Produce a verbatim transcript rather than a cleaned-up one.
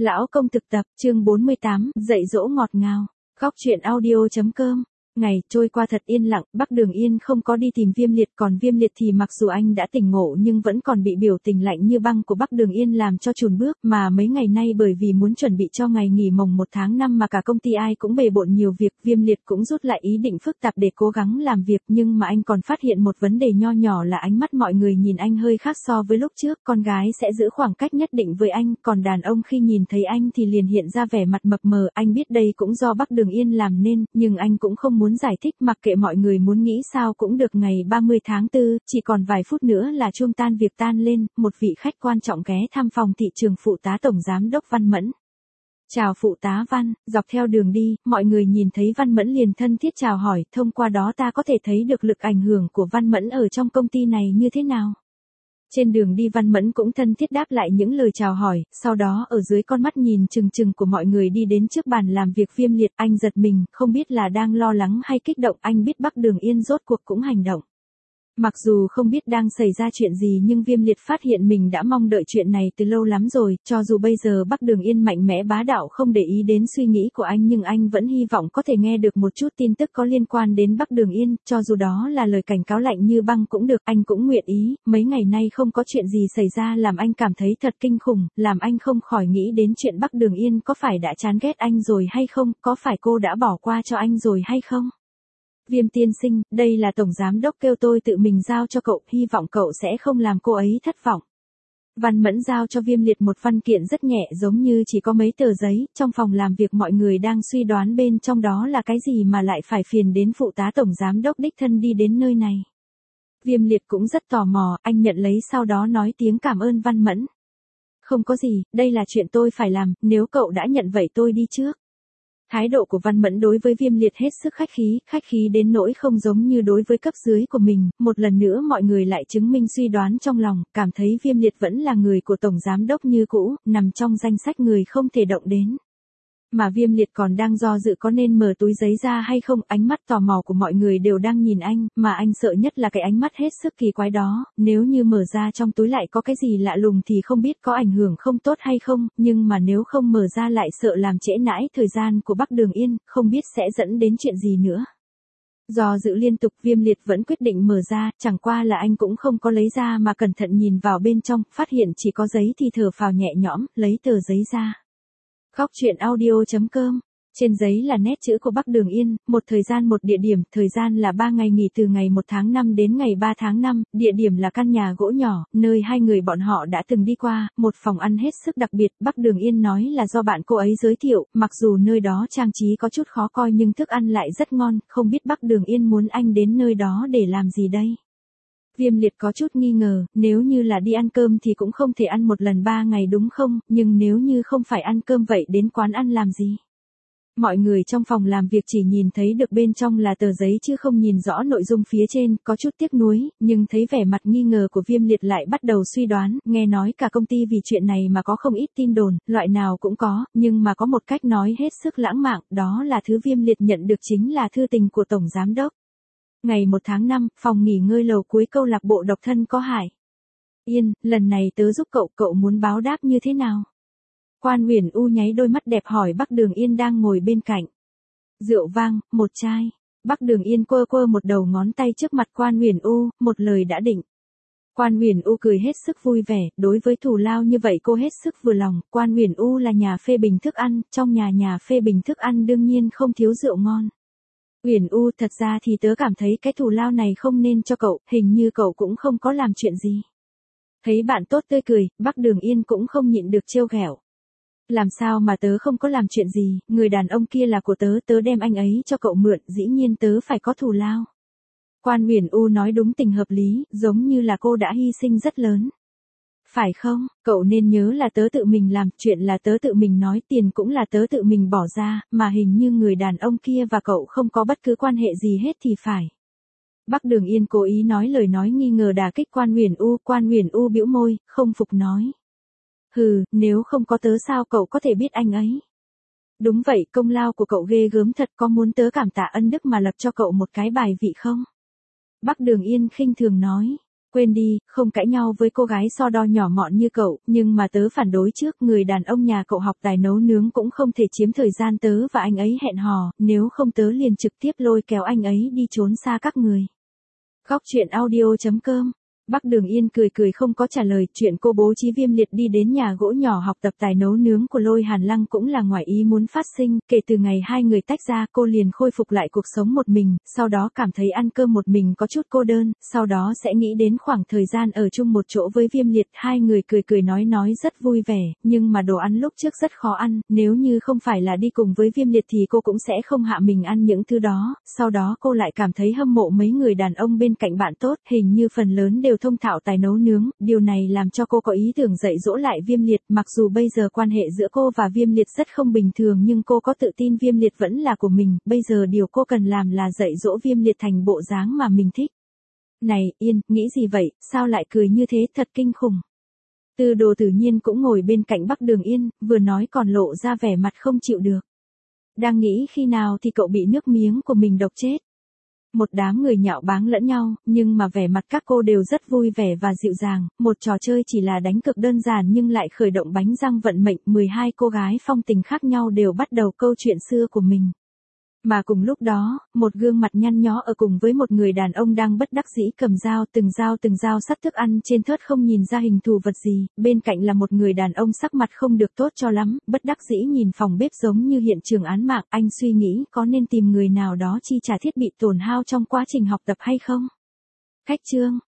Lão công thực tập, chương bốn mươi tám, dạy dỗ ngọt ngào. Góc truyện audio chấm com. Ngày trôi qua thật yên lặng, Bắc Đường Yên không có đi tìm Viêm Liệt, còn Viêm Liệt thì mặc dù anh đã tỉnh ngộ nhưng vẫn còn bị biểu tình lạnh như băng của Bắc Đường Yên làm cho chùn bước, mà mấy ngày nay bởi vì muốn chuẩn bị cho ngày nghỉ mồng một tháng năm mà cả công ty ai cũng bề bộn nhiều việc, Viêm Liệt cũng rút lại ý định phức tạp để cố gắng làm việc, nhưng mà anh còn phát hiện một vấn đề nho nhỏ là ánh mắt mọi người nhìn anh hơi khác so với lúc trước, con gái sẽ giữ khoảng cách nhất định với anh, còn đàn ông khi nhìn thấy anh thì liền hiện ra vẻ mặt mập mờ, anh biết đây cũng do Bắc Đường Yên làm nên, nhưng anh cũng không muốn giải thích, mặc kệ mọi người muốn nghĩ sao cũng được. Ngày ba mươi tháng tư, chỉ còn vài phút nữa là chuông tan việc tan lên, một vị khách quan trọng ghé thăm phòng thị trường phụ tá tổng giám đốc Văn Mẫn. Chào phụ tá Văn, dọc theo đường đi, mọi người nhìn thấy Văn Mẫn liền thân thiết chào hỏi, thông qua đó ta có thể thấy được lực ảnh hưởng của Văn Mẫn ở trong công ty này như thế nào. Trên đường đi Văn Mẫn cũng thân thiết đáp lại những lời chào hỏi, sau đó ở dưới con mắt nhìn chừng chừng của mọi người đi đến trước bàn làm việc Viêm Liệt, anh giật mình, không biết là đang lo lắng hay kích động, anh biết Bắc Đường Yên rốt cuộc cũng hành động. Mặc dù không biết đang xảy ra chuyện gì nhưng Viêm Liệt phát hiện mình đã mong đợi chuyện này từ lâu lắm rồi, cho dù bây giờ Bắc Đường Yên mạnh mẽ bá đạo không để ý đến suy nghĩ của anh nhưng anh vẫn hy vọng có thể nghe được một chút tin tức có liên quan đến Bắc Đường Yên, cho dù đó là lời cảnh cáo lạnh như băng cũng được, anh cũng nguyện ý, mấy ngày nay không có chuyện gì xảy ra làm anh cảm thấy thật kinh khủng, làm anh không khỏi nghĩ đến chuyện Bắc Đường Yên có phải đã chán ghét anh rồi hay không, có phải cô đã bỏ qua cho anh rồi hay không. Viêm tiên sinh, đây là tổng giám đốc kêu tôi tự mình giao cho cậu, hy vọng cậu sẽ không làm cô ấy thất vọng. Văn Mẫn giao cho Viêm Liệt một văn kiện rất nhẹ giống như chỉ có mấy tờ giấy, trong phòng làm việc mọi người đang suy đoán bên trong đó là cái gì mà lại phải phiền đến phụ tá tổng giám đốc đích thân đi đến nơi này. Viêm Liệt cũng rất tò mò, anh nhận lấy sau đó nói tiếng cảm ơn Văn Mẫn. Không có gì, đây là chuyện tôi phải làm, nếu cậu đã nhận vậy tôi đi trước. Thái độ của Văn Mẫn đối với Viêm Liệt hết sức khách khí, khách khí đến nỗi không giống như đối với cấp dưới của mình, một lần nữa mọi người lại chứng minh suy đoán trong lòng, cảm thấy Viêm Liệt vẫn là người của tổng giám đốc như cũ, nằm trong danh sách người không thể động đến. Mà Viêm Liệt còn đang do dự có nên mở túi giấy ra hay không, ánh mắt tò mò của mọi người đều đang nhìn anh, mà anh sợ nhất là cái ánh mắt hết sức kỳ quái đó, nếu như mở ra trong túi lại có cái gì lạ lùng thì không biết có ảnh hưởng không tốt hay không, nhưng mà nếu không mở ra lại sợ làm trễ nãi thời gian của Bắc Đường Yên, không biết sẽ dẫn đến chuyện gì nữa. Do dự liên tục Viêm Liệt vẫn quyết định mở ra, chẳng qua là anh cũng không có lấy ra mà cẩn thận nhìn vào bên trong, phát hiện chỉ có giấy thì thở phào nhẹ nhõm, lấy tờ giấy ra. Góc truyện audio chấm com. Trên giấy là nét chữ của Bắc Đường Yên, một thời gian một địa điểm, thời gian là ba ngày nghỉ từ ngày một tháng năm đến ngày ba tháng năm, địa điểm là căn nhà gỗ nhỏ, nơi hai người bọn họ đã từng đi qua, một phòng ăn hết sức đặc biệt, Bắc Đường Yên nói là do bạn cô ấy giới thiệu, mặc dù nơi đó trang trí có chút khó coi nhưng thức ăn lại rất ngon, không biết Bắc Đường Yên muốn anh đến nơi đó để làm gì đây? Viêm Liệt có chút nghi ngờ, nếu như là đi ăn cơm thì cũng không thể ăn một lần ba ngày đúng không, nhưng nếu như không phải ăn cơm vậy đến quán ăn làm gì? Mọi người trong phòng làm việc chỉ nhìn thấy được bên trong là tờ giấy chứ không nhìn rõ nội dung phía trên, có chút tiếc nuối, nhưng thấy vẻ mặt nghi ngờ của Viêm Liệt lại bắt đầu suy đoán, nghe nói cả công ty vì chuyện này mà có không ít tin đồn, loại nào cũng có, nhưng mà có một cách nói hết sức lãng mạn, đó là thứ Viêm Liệt nhận được chính là thư tình của tổng giám đốc. Ngày một tháng năm, phòng nghỉ ngơi lầu cuối câu lạc bộ độc thân có Hải. Yên, lần này tớ giúp cậu, cậu muốn báo đáp như thế nào? Quan Huyền U nháy đôi mắt đẹp hỏi Bắc Đường Yên đang ngồi bên cạnh. Rượu vang, một chai. Bắc Đường Yên quơ quơ một đầu ngón tay trước mặt Quan Huyền U, một lời đã định. Quan Huyền U cười hết sức vui vẻ, đối với thù lao như vậy cô hết sức vừa lòng, Quan Huyền U là nhà phê bình thức ăn, trong nhà nhà phê bình thức ăn đương nhiên không thiếu rượu ngon. Huyền U, thật ra thì tớ cảm thấy cái thù lao này không nên cho cậu, hình như cậu cũng không có làm chuyện gì. Thấy bạn tốt tươi cười, Bắc Đường Yên cũng không nhịn được trêu ghẹo. Làm sao mà tớ không có làm chuyện gì, người đàn ông kia là của tớ, tớ đem anh ấy cho cậu mượn, dĩ nhiên tớ phải có thù lao. Quan Huyền U nói đúng tình hợp lý, giống như là cô đã hy sinh rất lớn. Phải không, cậu nên nhớ là tớ tự mình làm, chuyện là tớ tự mình nói, tiền cũng là tớ tự mình bỏ ra, mà hình như người đàn ông kia và cậu không có bất cứ quan hệ gì hết thì phải. Bắc Đường Yên cố ý nói lời nói nghi ngờ đả kích Quan Huyền U, Quan Huyền U bĩu môi, không phục nói. Hừ, nếu không có tớ sao cậu có thể biết anh ấy? Đúng vậy, công lao của cậu ghê gớm thật, có muốn tớ cảm tạ ân đức mà lập cho cậu một cái bài vị không? Bắc Đường Yên khinh thường nói. Quên đi, không cãi nhau với cô gái so đo nhỏ mọn như cậu, nhưng mà tớ phản đối trước, người đàn ông nhà cậu học tài nấu nướng cũng không thể chiếm thời gian tớ và anh ấy hẹn hò, nếu không tớ liền trực tiếp lôi kéo anh ấy đi trốn xa các người. Góc truyện audio chấm com. Bắc Đường Yên cười cười không có trả lời, chuyện cô bố trí Viêm Liệt đi đến nhà gỗ nhỏ học tập tài nấu nướng của Lôi Hàn Lăng cũng là ngoài ý muốn phát sinh, kể từ ngày hai người tách ra cô liền khôi phục lại cuộc sống một mình, sau đó cảm thấy ăn cơm một mình có chút cô đơn, sau đó sẽ nghĩ đến khoảng thời gian ở chung một chỗ với Viêm Liệt, hai người cười cười nói nói rất vui vẻ, nhưng mà đồ ăn lúc trước rất khó ăn, nếu như không phải là đi cùng với Viêm Liệt thì cô cũng sẽ không hạ mình ăn những thứ đó, sau đó cô lại cảm thấy hâm mộ mấy người đàn ông bên cạnh bạn tốt, hình như phần lớn đều thông thạo tài nấu nướng, điều này làm cho cô có ý tưởng dạy dỗ lại Viêm Liệt, mặc dù bây giờ quan hệ giữa cô và Viêm Liệt rất không bình thường nhưng cô có tự tin Viêm Liệt vẫn là của mình, bây giờ điều cô cần làm là dạy dỗ Viêm Liệt thành bộ dáng mà mình thích. Này, Yên, nghĩ gì vậy, sao lại cười như thế, thật kinh khủng. Tư Đồ tự nhiên cũng ngồi bên cạnh Bắc Đường Yên, vừa nói còn lộ ra vẻ mặt không chịu được. Đang nghĩ khi nào thì cậu bị nước miếng của mình độc chết. Một đám người nhạo báng lẫn nhau, nhưng mà vẻ mặt các cô đều rất vui vẻ và dịu dàng, một trò chơi chỉ là đánh cược đơn giản nhưng lại khởi động bánh răng vận mệnh, mười hai cô gái phong tình khác nhau đều bắt đầu câu chuyện xưa của mình. Mà cùng lúc đó, một gương mặt nhăn nhó ở cùng với một người đàn ông đang bất đắc dĩ cầm dao, từng dao từng dao sắt thức ăn trên thớt không nhìn ra hình thù vật gì, bên cạnh là một người đàn ông sắc mặt không được tốt cho lắm, bất đắc dĩ nhìn phòng bếp giống như hiện trường án mạng, anh suy nghĩ có nên tìm người nào đó chi trả thiết bị tổn hao trong quá trình học tập hay không? Khách chương